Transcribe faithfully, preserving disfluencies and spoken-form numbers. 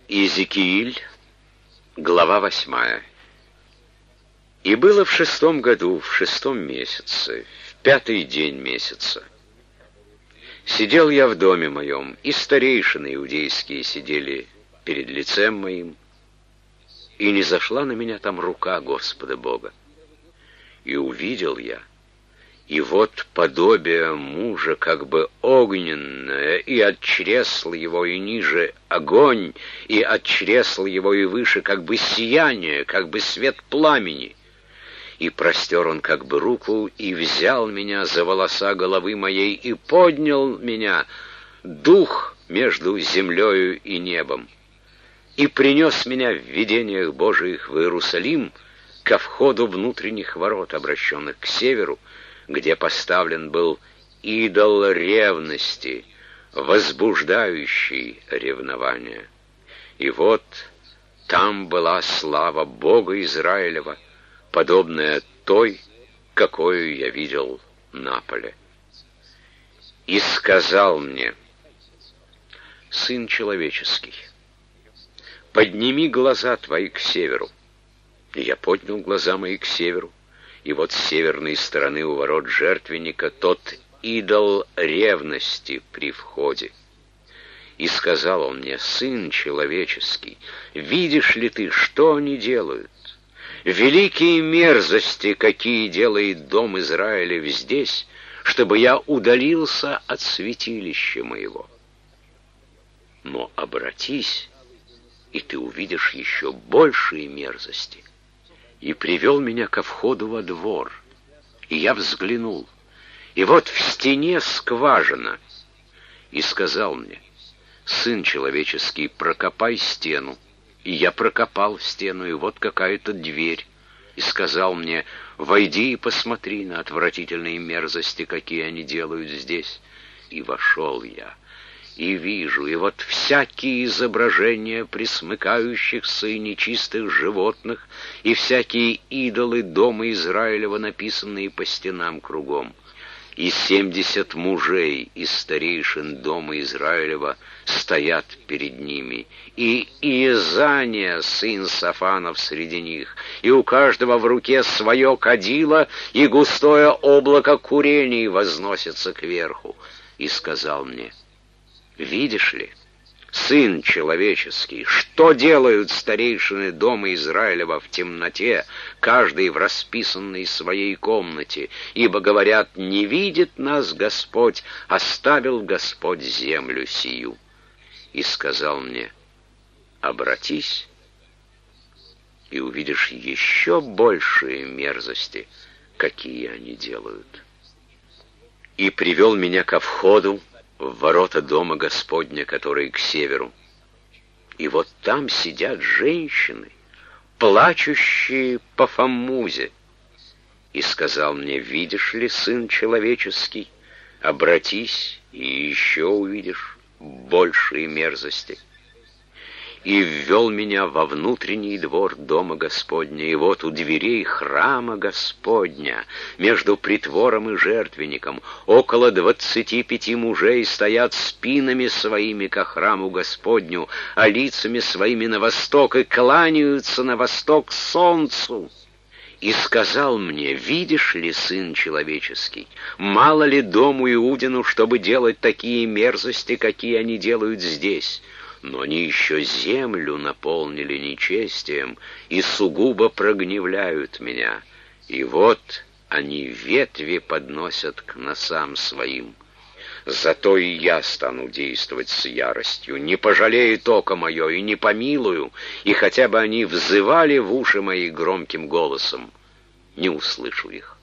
Иезекииль, глава восьмая. «И было в шестом году, в шестом месяце, в пятый день месяца. Сидел я в доме моем, и старейшины иудейские сидели перед лицем моим, и не зашла на меня там рука Господа Бога. И увидел я, и вот подобие мужа, как бы огненное, и от чресла его и ниже огонь, и от чресла его и выше, как бы сияние, как бы свет пламени. И простер он как бы руку, и взял меня за волоса головы моей, и поднял меня, дух между землею и небом, и принес меня в видениях Божиих в Иерусалим, ко входу внутренних ворот, обращенных к северу, где поставлен был идол ревности, возбуждающий ревнование. И вот там была слава Бога Израилева, подобная той, какую я видел на поле. И сказал мне: сын человеческий, подними глаза твои к северу. И я поднял глаза мои к северу, и вот с северной стороны у ворот жертвенника тот идол ревности при входе. И сказал он мне: сын человеческий, видишь ли ты, что они делают? Великие мерзости, какие делает дом Израилев здесь, чтобы я удалился от святилища моего. Но обратись, и ты увидишь еще большие мерзости. И привел меня ко входу во двор, и я взглянул, и вот в стене скважина. И сказал мне: сын человеческий, прокопай стену. И я прокопал стену, и вот какая-то дверь. И сказал мне: войди и посмотри на отвратительные мерзости, какие они делают здесь. И вошел я, и вижу, и вот всякие изображения пресмыкающихся и нечистых животных, и всякие идолы дома Израилева, написанные по стенам кругом. И семьдесят мужей из старейшин дома Израилева стоят перед ними, и Иезания, сын Сафанов, среди них, и у каждого в руке свое кадило, и густое облако курений возносится кверху. И сказал мне: видишь ли, сын человеческий, что делают старейшины дома Израилева в темноте, каждый в расписанной своей комнате, ибо, говорят, не видит нас Господь, оставил Господь землю сию. И сказал мне: обратись, и увидишь еще большие мерзости, какие они делают. И привел меня ко входу в ворота дома Господня, которые к северу. И вот там сидят женщины, плачущие по Фаммузе. И сказал мне: видишь ли, сын человеческий, обратись, и еще увидишь большие мерзости. И ввел меня во внутренний двор дома Господня, и вот у дверей храма Господня, между притвором и жертвенником, около двадцати пяти мужей стоят спинами своими ко храму Господню, а лицами своими на восток, и кланяются на восток солнцу. И сказал мне: видишь ли, сын человеческий, мало ли дому Иудину, чтобы делать такие мерзости, какие они делают здесь? Но они еще землю наполнили нечестием и сугубо прогневляют меня. И вот они ветви подносят к носам своим. Зато и я стану действовать с яростью, не пожалеет око мое и не помилую, и хотя бы они взывали в уши мои громким голосом, не услышу их.